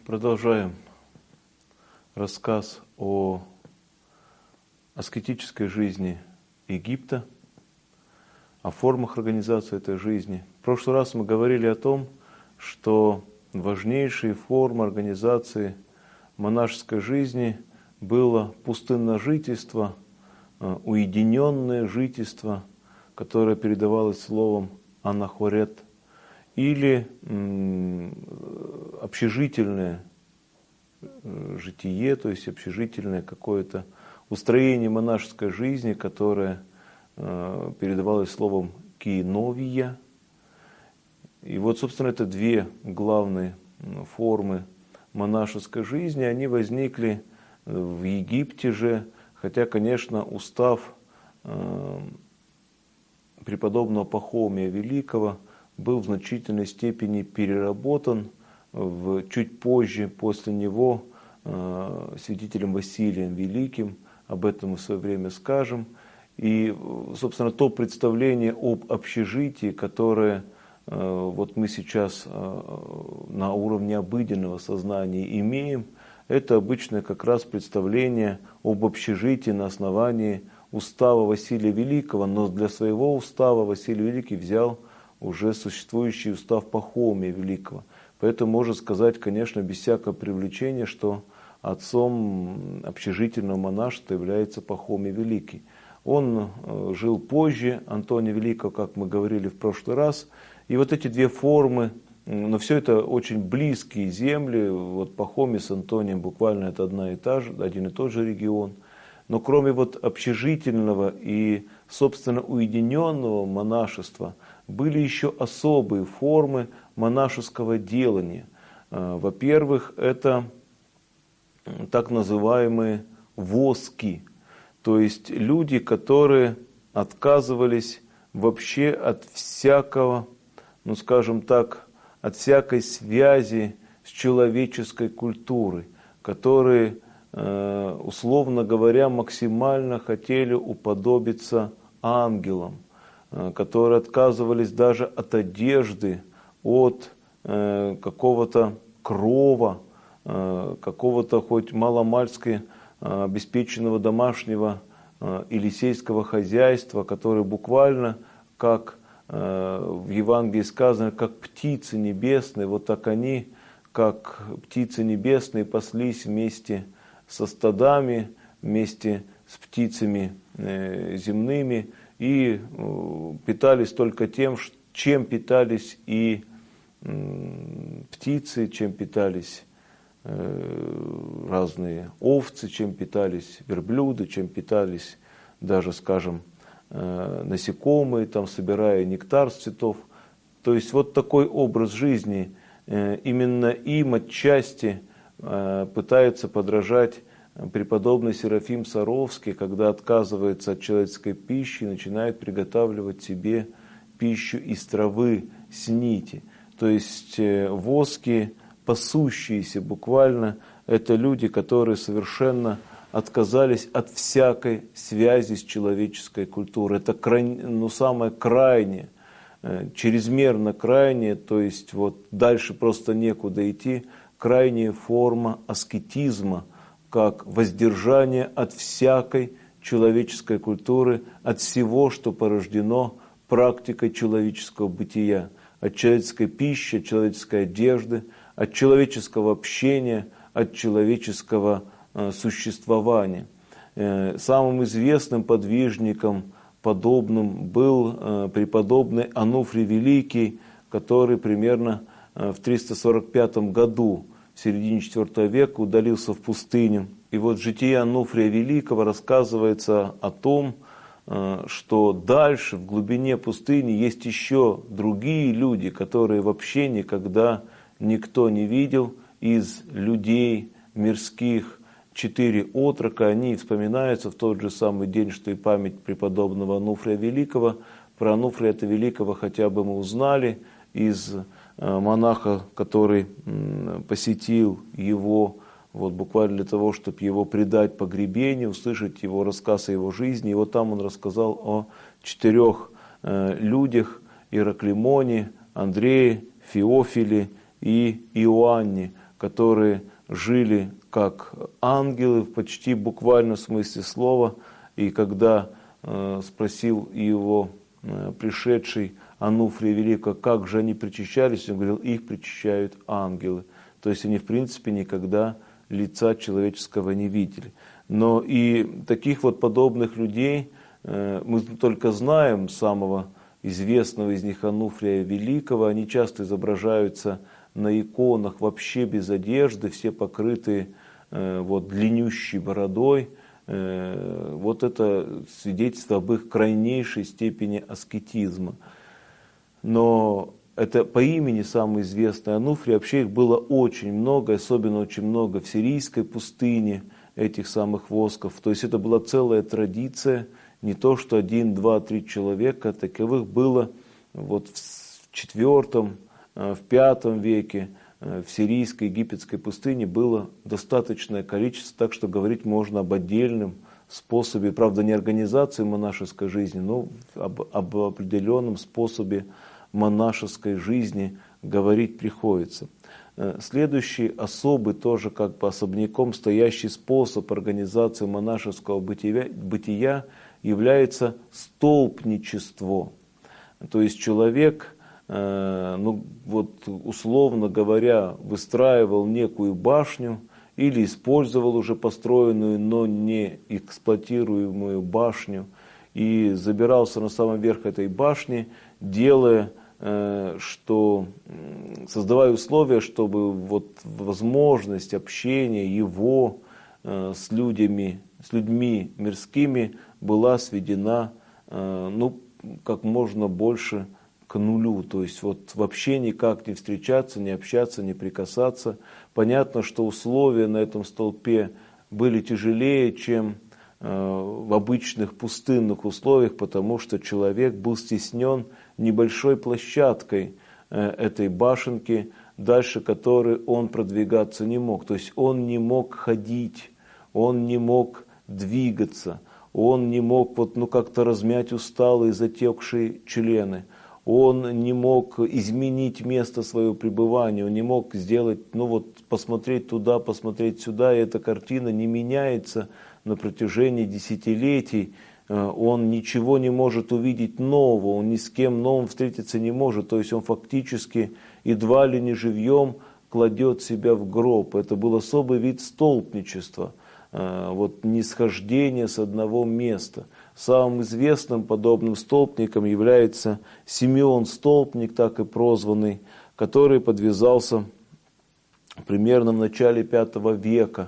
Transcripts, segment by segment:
Продолжаем рассказ о аскетической жизни Египта, о формах организации этой жизни. В прошлый раз мы говорили о том, что важнейшей формой организации монашеской жизни было пустынное жительство, уединенное жительство, которое передавалось словом анахорет, или общежительное житие, то есть общежительное какое-то устроение монашеской жизни, которое передавалось словом киновия. И вот, собственно, это две главные формы монашеской жизни. Они возникли в Египте же, хотя, конечно, устав преподобного Пахомия Великого был в значительной степени переработан чуть позже, после него, святителем Василием Великим. Об этом мы в свое время скажем. И, собственно, то представление об общежитии, которое вот мы сейчас на уровне обыденного сознания имеем, это обычное как раз представление об общежитии на основании устава Василия Великого, но для своего устава Василий Великий взял уже существующий устав Пахомия Великого. Поэтому можно сказать, конечно, без всякого привлечения, что отцом общежительного монашества является Пахомий Великий. Он жил позже Антония Великого, как мы говорили в прошлый раз. И вот эти две формы, но все это очень близкие земли. Вот Пахомий с Антонием буквально это один и тот же регион. Но кроме вот общежительного и, собственно, уединенного монашества, были еще особые формы монашеского делания. Во-первых, это так называемые воски, то есть люди, которые отказывались вообще от всякого, ну скажем так, от всякой связи с человеческой культурой, которые, условно говоря, максимально хотели уподобиться ангелам, которые отказывались даже от одежды, от какого-то крова, какого-то хоть маломальски обеспеченного домашнего или сельского хозяйства, которые буквально, как в Евангелии сказано, как птицы небесные, вот так они, как птицы небесные, паслись вместе со стадами, вместе с птицами земными, и питались только тем, чем питались и птицы, чем питались разные овцы, чем питались верблюды, чем питались даже, скажем, насекомые, там, собирая нектар с цветов. То есть вот такой образ жизни, именно им отчасти пытается подражать преподобный Серафим Саровский, когда отказывается от человеческой пищи и начинает приготавливать себе пищу из травы с нити. То есть воски, пасущиеся буквально, это люди, которые совершенно отказались от всякой связи с человеческой культурой. Это самое крайнее, чрезмерно крайнее, то есть вот дальше просто некуда идти, крайняя форма аскетизма, как воздержание от всякой человеческой культуры, от всего, что порождено практикой человеческого бытия, от человеческой пищи, от человеческой одежды, от человеческого общения, от человеческого существования. Самым известным подвижником подобным был преподобный Ануфрий Великий, который примерно в 345 году, в середине IV века, удалился в пустыню. И вот в житии Ануфрия Великого рассказывается о том, что дальше, в глубине пустыни, есть еще другие люди, которые вообще никогда никто не видел из людей мирских. 4 отрока, они вспоминаются в тот же самый день, что и память преподобного Ануфрия Великого. Про Ануфрия Великого хотя бы мы узнали из монаха, который посетил его, вот буквально для того, чтобы его предать погребению, услышать его рассказ о его жизни. И вот там он рассказал о 4 людях: Ираклимоне, Андрее, Феофиле и Иоанне, которые жили как ангелы в почти буквальном смысле слова. И когда спросил его пришедший Ануфрия Великого, как же они причащались, он говорил, их причащают ангелы. То есть они в принципе никогда лица человеческого не видели. Но и таких вот подобных людей мы только знаем, самого известного из них Ануфрия Великого, они часто изображаются на иконах вообще без одежды, все покрытые вот длиннющей бородой. Вот это свидетельство об их крайнейшей степени аскетизма. Но это по имени самый известный Ануфрий, вообще их было очень много, особенно очень много в сирийской пустыне этих самых восков. То есть это была целая традиция, не то что 1, 2, 3 человека, таковых было вот в IV, в V веке, в сирийской, египетской пустыне было достаточное количество, так что говорить можно об отдельном способе, правда не организации монашеской жизни, но об определенном способе монашеской жизни говорить приходится. Следующий особый, тоже как бы особняком стоящий способ организации монашеского бытия является столпничество. То есть человек, ну вот условно говоря, выстраивал некую башню или использовал уже построенную, но не эксплуатируемую башню и забирался на самый верх этой башни, делая, что создавая условия, чтобы вот возможность общения его с людьми мирскими была сведена, ну, как можно больше к нулю, то есть вот вообще никак не встречаться, не общаться, не прикасаться. Понятно, что условия на этом столпе были тяжелее, чем в обычных пустынных условиях, потому что человек был стеснен небольшой площадкой этой башенки, дальше которой он продвигаться не мог. То есть он не мог ходить, он не мог двигаться, он не мог вот, ну, как-то размять усталые затекшие члены, он не мог изменить место своего пребывания, он не мог сделать, ну вот, посмотреть туда, посмотреть сюда, и эта картина не меняется на протяжении десятилетий, он ничего не может увидеть нового, он ни с кем новым встретиться не может, то есть он фактически едва ли не живьем кладет себя в гроб. Это был особый вид столпничества, вот нисхождение с одного места. Самым известным подобным столпником является Симеон Столпник, так и прозванный, который подвязался примерно в начале V века.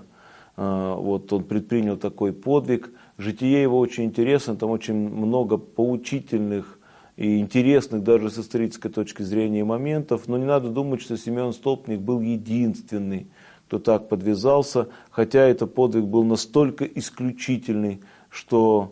Вот он предпринял такой подвиг. Житие его очень интересно, там очень много поучительных и интересных даже с исторической точки зрения моментов. Но не надо думать, что Симеон Столпник был единственный, кто так подвязался, хотя этот подвиг был настолько исключительный, что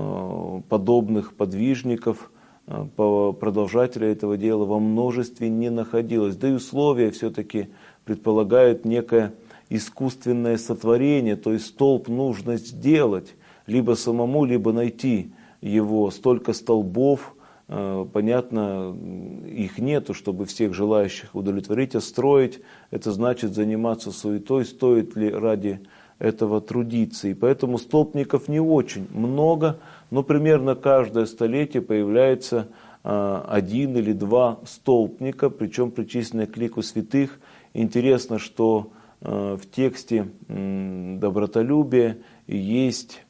подобных подвижников, продолжателей этого дела во множестве не находилось. Да и условия все-таки предполагают некое искусственное сотворение, то есть столб нужно сделать, либо самому, либо найти его. Столько столбов, понятно, их нету, чтобы всех желающих удовлетворить, а строить, это значит заниматься суетой, стоит ли ради этого трудиться. И поэтому столпников не очень много, но примерно каждое столетие появляется 1 или 2 столпника, причем причисленные к лику святых. Интересно, что в тексте «Добротолюбие» есть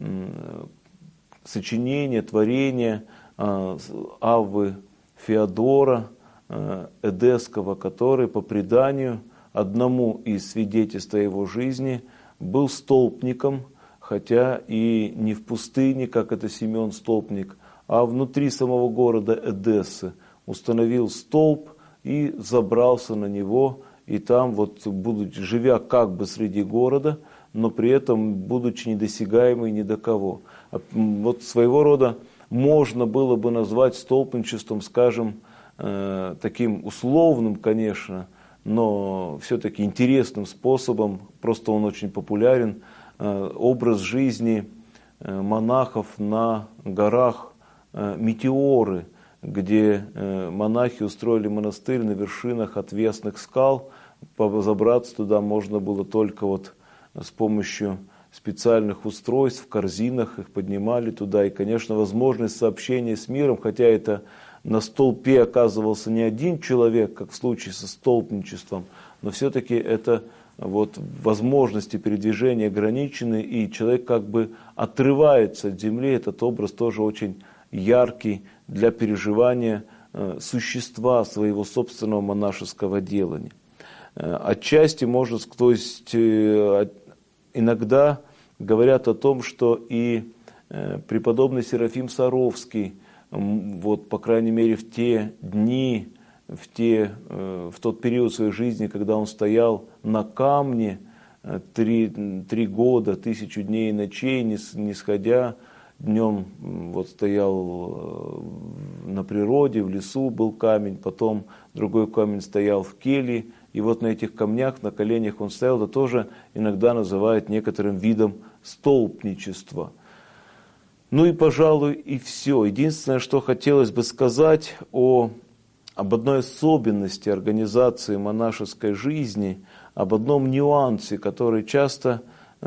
сочинение, творение Аввы Феодора Эдесского, который по преданию одному из свидетельств его жизни был столпником, хотя и не в пустыне, как это Симеон Столпник, а внутри самого города Эдессы установил столб и забрался на него, и там, вот, живя как бы среди города, но при этом будучи недосягаемый ни до кого. Вот своего рода можно было бы назвать столпничеством, скажем, таким условным, конечно, но все-таки интересным способом, просто он очень популярен, образ жизни монахов на горах Метеоры, где монахи устроили монастырь на вершинах отвесных скал, забраться туда можно было только вот с помощью специальных устройств, в корзинах их поднимали туда. И, конечно, возможность сообщения с миром, хотя это на столпе оказывался не один человек, как в случае со столпничеством, но все-таки это вот возможности передвижения ограничены, и человек как бы отрывается от земли. Этот образ тоже очень яркий для переживания существа своего собственного монашеского делания. Отчасти можно, то есть иногда говорят о том, что и преподобный Серафим Саровский, вот, по крайней мере, в те дни, в тот период своей жизни, когда он стоял на камне 3 года, 1000 дней и ночей, не сходя, днем вот стоял на природе, в лесу был камень, потом другой камень стоял в келье, и вот на этих камнях, на коленях он стоял, это тоже иногда называют некоторым видом столпничества. Ну и, пожалуй, и все. Единственное, что хотелось бы сказать об одной особенности организации монашеской жизни, об одном нюансе, на который часто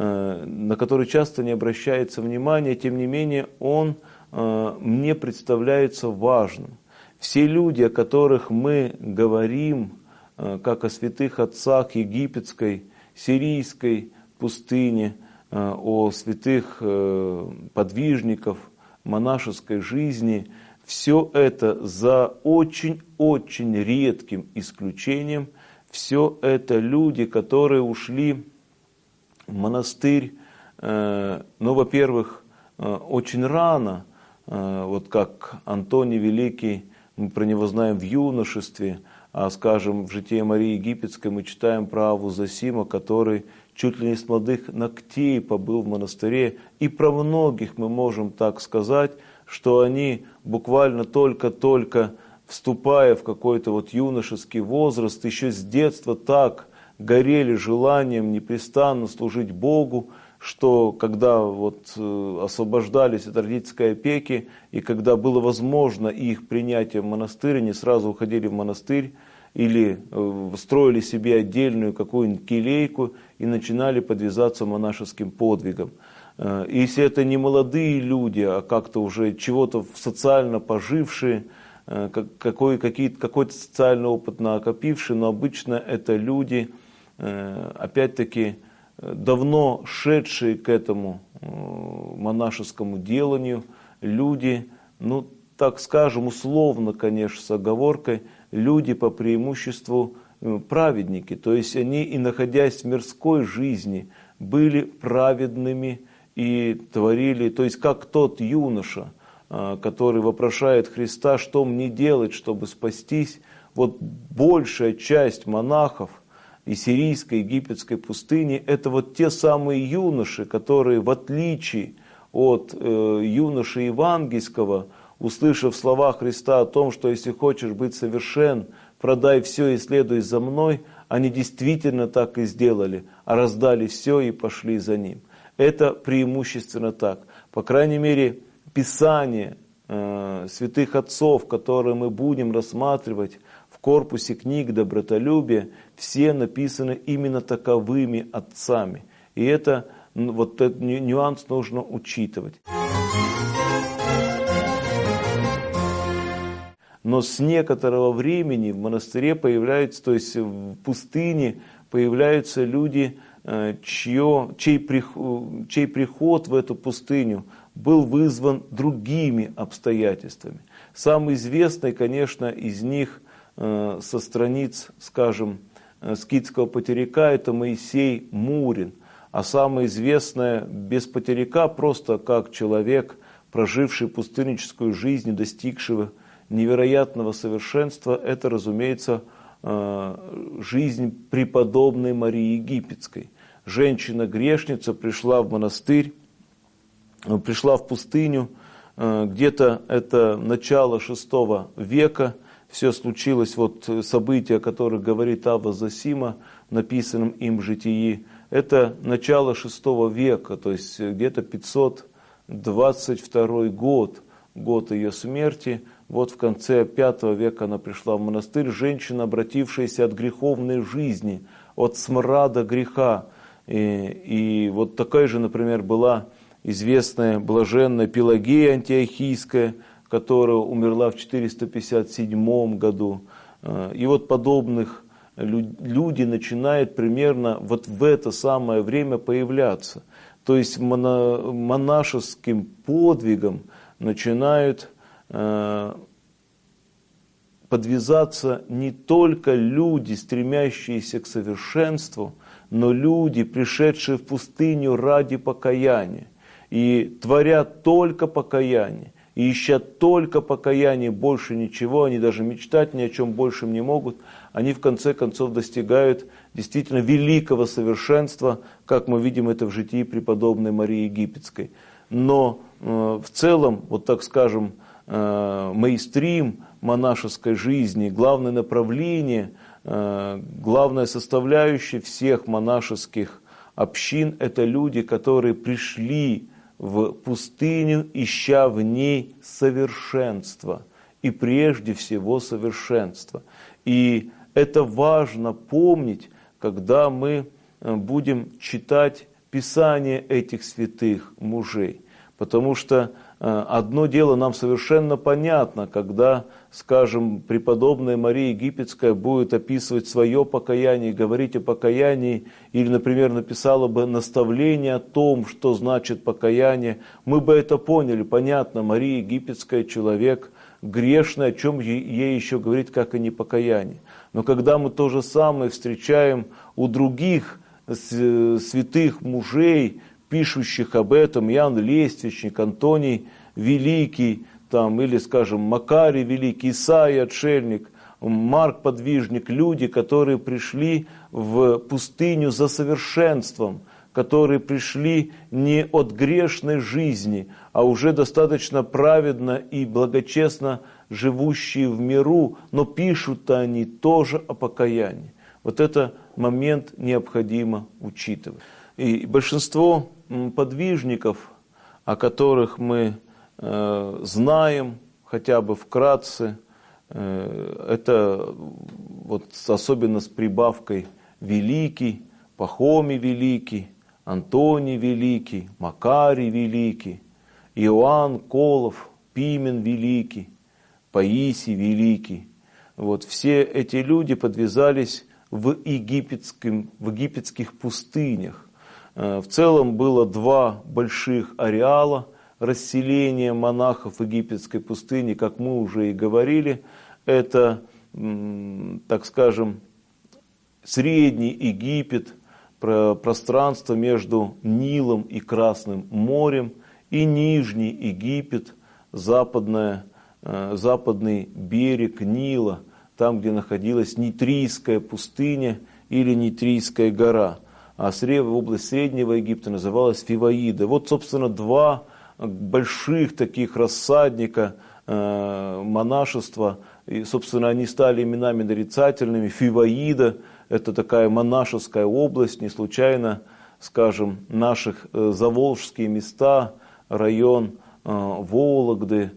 не обращается внимания, тем не менее он мне представляется важным. Все люди, о которых мы говорим, как о святых отцах египетской, сирийской пустыни, о святых подвижников монашеской жизни, все это за очень-очень редким исключением, все это люди, которые ушли в монастырь, во-первых, очень рано, вот как Антоний Великий, мы про него знаем в юношестве, а, скажем, в «Житии Марии Египетской» мы читаем про Авву Зосима, который чуть ли не с молодых ногтей побыл в монастыре. И про многих мы можем так сказать, что они буквально только-только вступая в какой-то вот юношеский возраст, еще с детства так горели желанием непрестанно служить Богу, что когда вот освобождались от родительской опеки, и когда было возможно их принятие в монастырь, они сразу уходили в монастырь, или строили себе отдельную какую-нибудь келейку и начинали подвязаться монашеским подвигом. И если это не молодые люди, а как-то уже чего-то социально пожившие, какой-то социальный опыт накопившие, но обычно это люди, опять-таки, давно шедшие к этому монашескому деланию, люди, ну, так скажем, условно, конечно, с оговоркой, люди по преимуществу праведники. То есть они, и находясь в мирской жизни, были праведными и творили, то есть как тот юноша, который вопрошает Христа, что мне делать, чтобы спастись. Вот большая часть монахов и сирийской, египетской пустыни, это вот те самые юноши, которые, в отличие от юноши евангельского, услышав слова Христа о том, что если хочешь быть совершен, продай все и следуй за мной, они действительно так и сделали, а раздали все и пошли за ним. Это преимущественно так. По крайней мере, Писание святых отцов, которые мы будем рассматривать в корпусе книг добротолюбия, все написаны именно таковыми отцами. И это, вот этот нюанс нужно учитывать. Но с некоторого времени в монастыре появляются, то есть в пустыне появляются люди, чей приход в эту пустыню был вызван другими обстоятельствами. Самый известный, конечно, из них со страниц, скажем, скитского потеряка, это Моисей Мурин. А самое известное без потеряка, просто как человек, проживший пустынническую жизнь, достигшего невероятного совершенства, это, разумеется, жизнь преподобной Марии Египетской. Женщина-грешница пришла в монастырь, пришла в пустыню, где-то это начало VI века, все случилось, вот события, о которых говорит Авва Зосима, написанном им в житии, это начало VI века, то есть где-то 522 год ее смерти. Вот в конце V века она пришла в монастырь, женщина, обратившаяся от греховной жизни, от смрада греха. И вот такая же, например, была известная блаженная Пелагея Антиохийская, которая умерла в 457 году. И вот подобных люди начинают примерно вот в это самое время появляться. То есть монашеским подвигом начинают подвязаться не только люди, стремящиеся к совершенству, но люди, пришедшие в пустыню ради покаяния. И творят только покаяние, и ищут только покаяние, больше ничего, они даже мечтать ни о чем большем не могут. Они в конце концов достигают действительно великого совершенства, как мы видим это в житии преподобной Марии Египетской. Но в целом, вот так скажем, мейнстрим монашеской жизни, главное направление, главная составляющая всех монашеских общин – это люди, которые пришли в пустыню, ища в ней совершенства, и прежде всего совершенства. И это важно помнить, когда мы будем читать Писание этих святых мужей. Потому что одно дело нам совершенно понятно, когда, скажем, преподобная Мария Египетская будет описывать свое покаяние, говорить о покаянии, или, например, написала бы наставление о том, что значит покаяние, мы бы это поняли. Понятно, Мария Египетская человек грешный, о чем ей еще говорить, как и не покаяние. Но когда мы то же самое встречаем у других святых мужей, пишущих об этом, Иоанн Лествичник, Антоний Великий, там, или, скажем, Макарий Великий, Исаия Отшельник, Марк Подвижник, люди, которые пришли в пустыню за совершенством, которые пришли не от грешной жизни, а уже достаточно праведно и благочестно живущие в миру, но пишут они тоже о покаянии. Вот это момент необходимо учитывать. И большинство подвижников, о которых мы знаем, хотя бы вкратце, это вот особенно с прибавкой Великий, Пахомий Великий, Антоний Великий, Макарий Великий, Иоанн Колов, Пимен Великий, Паисий Великий. Вот все эти люди подвязались в египетских пустынях. В целом было два больших ареала расселения монахов в египетской пустыне, как мы уже и говорили. Это, так скажем, Средний Египет, пространство между Нилом и Красным морем, и Нижний Египет, западный берег Нила, там, где находилась Нитрийская пустыня или Нитрийская гора. А область Среднего Египта называлась Фиваида. Вот, собственно, два больших таких рассадника монашества. И, собственно, они стали именами нарицательными. Фиваида – это такая монашеская область, не случайно, скажем, наших заволжские места, район Вологды,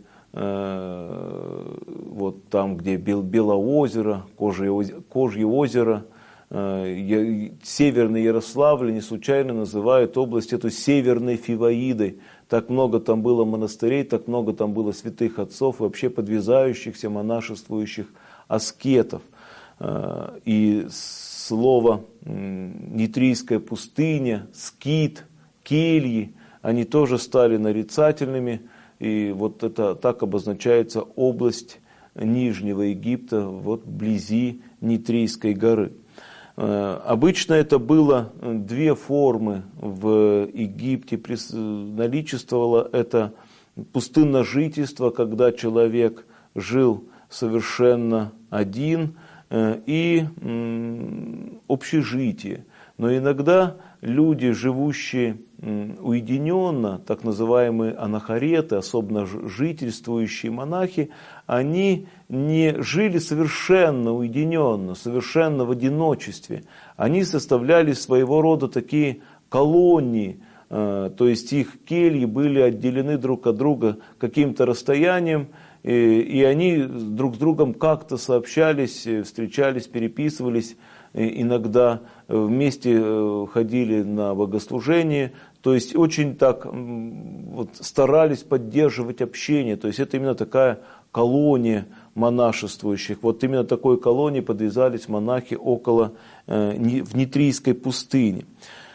вот там, где Белоозеро, Кожье озеро, Северный Ярославль, не случайно называют область эту Северной Фиваидой. Так много там было монастырей, так много там было святых отцов, вообще подвязающихся, монашествующих аскетов. И слово Нитрийская пустыня, скит, кельи, они тоже стали нарицательными. И вот это так обозначается область Нижнего Египта, вот вблизи Нитрийской горы. Обычно это было две формы в Египте. Наличествовало это пустынножительство, когда человек жил совершенно один, и общежитие. Но иногда люди, живущие уединенно, так называемые анахареты, особенно жительствующие монахи, они не жили совершенно уединенно, совершенно в одиночестве. Они составляли своего рода такие колонии, то есть их кельи были отделены друг от друга каким-то расстоянием, и они друг с другом как-то сообщались, встречались, переписывались, иногда вместе ходили на богослужение, то есть очень так вот, старались поддерживать общение, то есть это именно такая колония монашествующих. Вот именно такой колонии подвязались монахи в Нитрийской пустыне.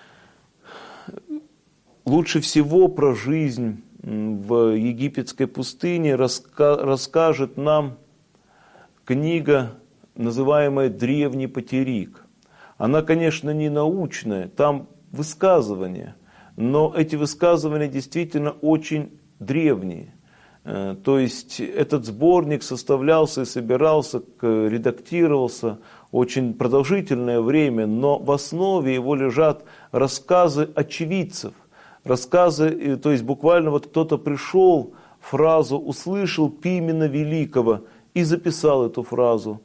Лучше всего про жизнь в египетской пустыне расскажет нам книга, называемая «Древний Патерик». Она, конечно, не научная, там высказывания, но эти высказывания действительно очень древние. То есть этот сборник составлялся и собирался, редактировался очень продолжительное время, но в основе его лежат рассказы очевидцев. Рассказы, то есть буквально вот кто-то пришел, фразу услышал Пимена Великого и записал эту фразу.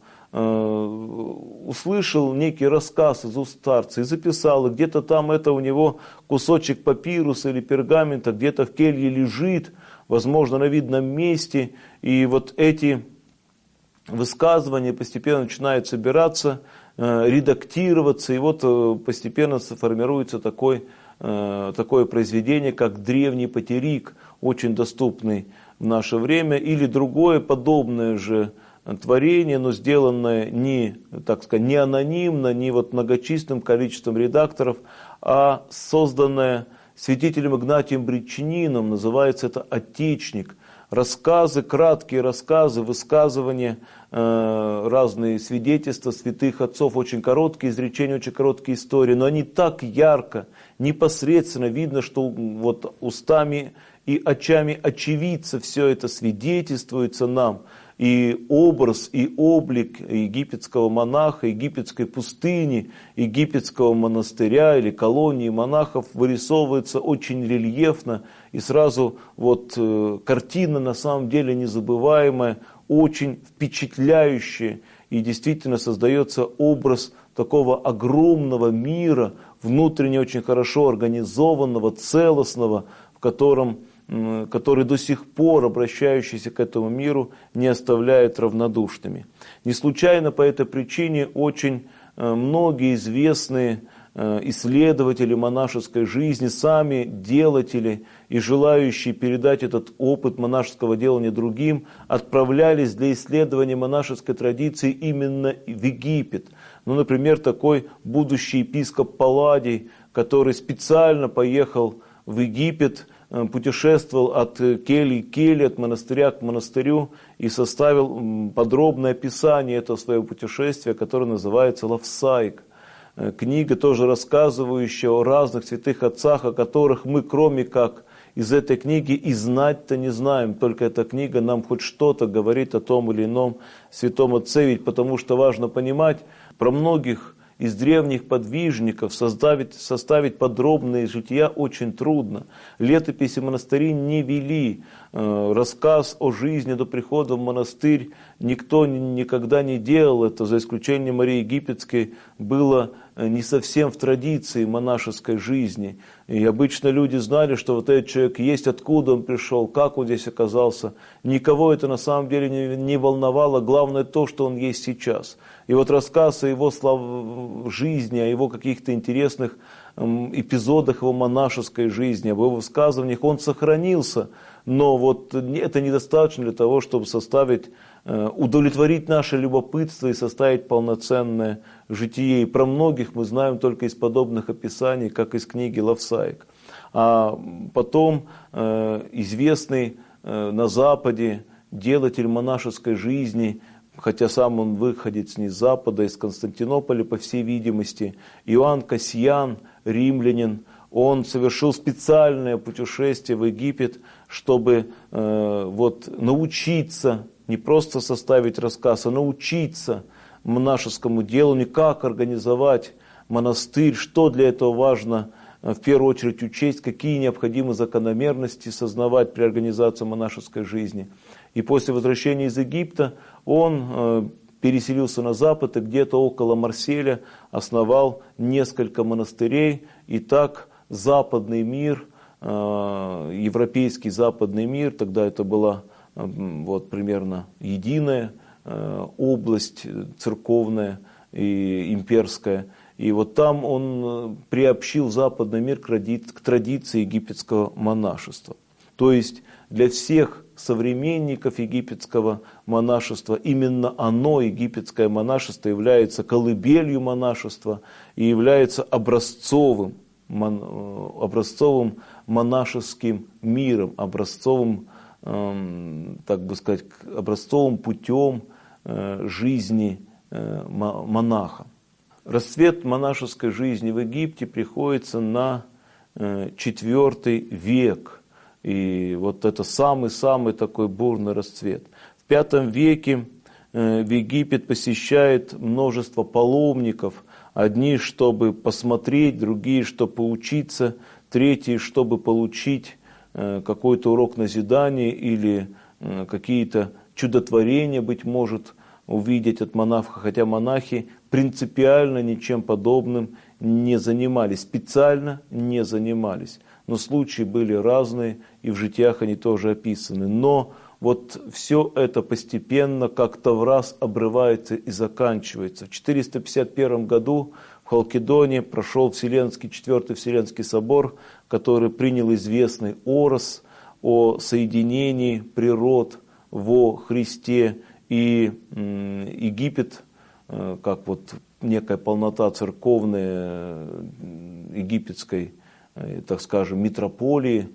Услышал некий рассказ из уст старца и записал, и где-то там это у него кусочек папируса или пергамента, где-то в келье лежит, возможно, на видном месте, и вот эти высказывания постепенно начинают собираться, редактироваться, и вот постепенно формируется такое произведение, как «Древний Патерик», очень доступный в наше время, или другое подобное же творение, но сделанное не, так сказать, не анонимно, не вот многочисленным количеством редакторов, а созданное святителем Игнатием Бритчанином, называется это «Отечник». Рассказы, краткие рассказы, высказывания, разные свидетельства святых отцов, очень короткие изречения, очень короткие истории, но они так ярко, непосредственно видно, что вот устами и очами очевидца все это свидетельствуется нам. И образ, и облик египетского монаха, египетской пустыни, египетского монастыря или колонии монахов вырисовывается очень рельефно. И сразу вот картина на самом деле незабываемая, очень впечатляющая. И действительно создается образ такого огромного мира, внутренне очень хорошо организованного, целостного, который до сих пор, обращающийся к этому миру, не оставляет равнодушными. Не случайно по этой причине очень многие известные исследователи монашеской жизни, сами делатели и желающие передать этот опыт монашеского делания другим, отправлялись для исследования монашеской традиции именно в Египет. Ну, например, такой будущий епископ Палладий, который специально поехал в Египет, путешествовал от кельи к келье, от монастыря к монастырю и составил подробное описание этого своего путешествия, которое называется «Лавсаик». Книга, тоже рассказывающая о разных святых отцах, о которых мы, кроме как из этой книги, и знать-то не знаем. Только эта книга нам хоть что-то говорит о том или ином святом отце, ведь потому что важно понимать, про многих из древних подвижников составить подробные жития очень трудно. Летописи монастырей не вели. Рассказ о жизни до прихода в монастырь никто никогда не делал. Это, за исключением Марии Египетской, было не совсем в традиции монашеской жизни. И обычно люди знали, что вот этот человек есть, откуда он пришел, как он здесь оказался. Никого это на самом деле не волновало. Главное то, что он есть сейчас. И вот рассказ о его жизни, о его каких-то интересных эпизодах его монашеской жизни, об его высказываниях, он сохранился. Но вот это недостаточно для того, чтобы удовлетворить наше любопытство и составить полноценное житие. И про многих мы знаем только из подобных описаний, как из книги «Лавсаик». А потом известный на Западе делатель монашеской жизни, хотя сам он выходец не с Запада, из Константинополя, по всей видимости, Иоанн Кассиан, римлянин, он совершил специальное путешествие в Египет, чтобы научиться, не просто составить рассказ, а научиться монашескому делу, как организовать монастырь, что для этого важно в первую очередь учесть, какие необходимы закономерности сознавать при организации монашеской жизни. И после возвращения из Египта он переселился на запад и где-то около Марселя основал несколько монастырей. И так западный мир, европейский западный мир, тогда это была вот примерно единая область церковная и имперская. И вот там он приобщил западный мир к традиции египетского монашества. То есть для всех современников египетского монашества именно оно, египетское монашество, является колыбелью монашества и является образцовым монашеским миром, образцовым, так бы сказать, образцовым путем жизни монаха. Расцвет монашеской жизни в Египте приходится на IV век. И вот это самый-самый такой бурный расцвет. В V веке в Египет посещает множество паломников. Одни, чтобы посмотреть, другие, чтобы поучиться, третьи, чтобы получить какой-то урок назидания или какие-то чудотворения, быть может, увидеть от монаха. Хотя монахи принципиально ничем подобным не занимались, специально не занимались. Но случаи были разные, и в житиях они тоже описаны. Но вот все это постепенно как-то в раз обрывается и заканчивается. В 451 году в Халкидоне прошел Четвертый Вселенский собор, который принял известный орос о соединении природ во Христе. И Египет, как вот некая полнота церковная египетской, так скажем, митрополии,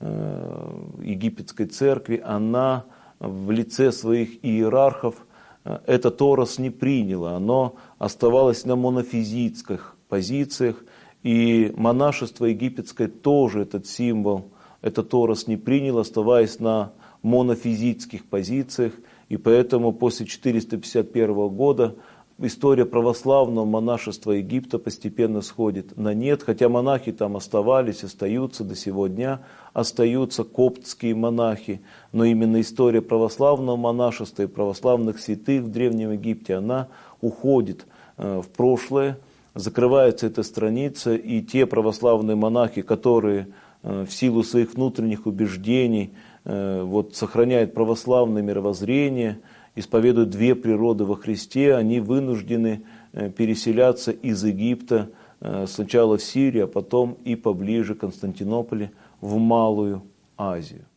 египетской церкви, она в лице своих иерархов этот орос не приняла. Оно оставалось на монофизитских позициях, и монашество египетское тоже этот символ, этот орос не приняло, оставаясь на монофизитских позициях. И поэтому после 451 года история православного монашества Египта постепенно сходит на нет, хотя монахи там оставались, остаются до сего дня, остаются коптские монахи, но именно история православного монашества и православных святых в Древнем Египте, она уходит в прошлое, закрывается эта страница, и те православные монахи, которые в силу своих внутренних убеждений вот, сохраняют православное мировоззрение, исповедуют две природы во Христе, они вынуждены переселяться из Египта сначала в Сирию, а потом и поближе к Константинополю в Малую Азию.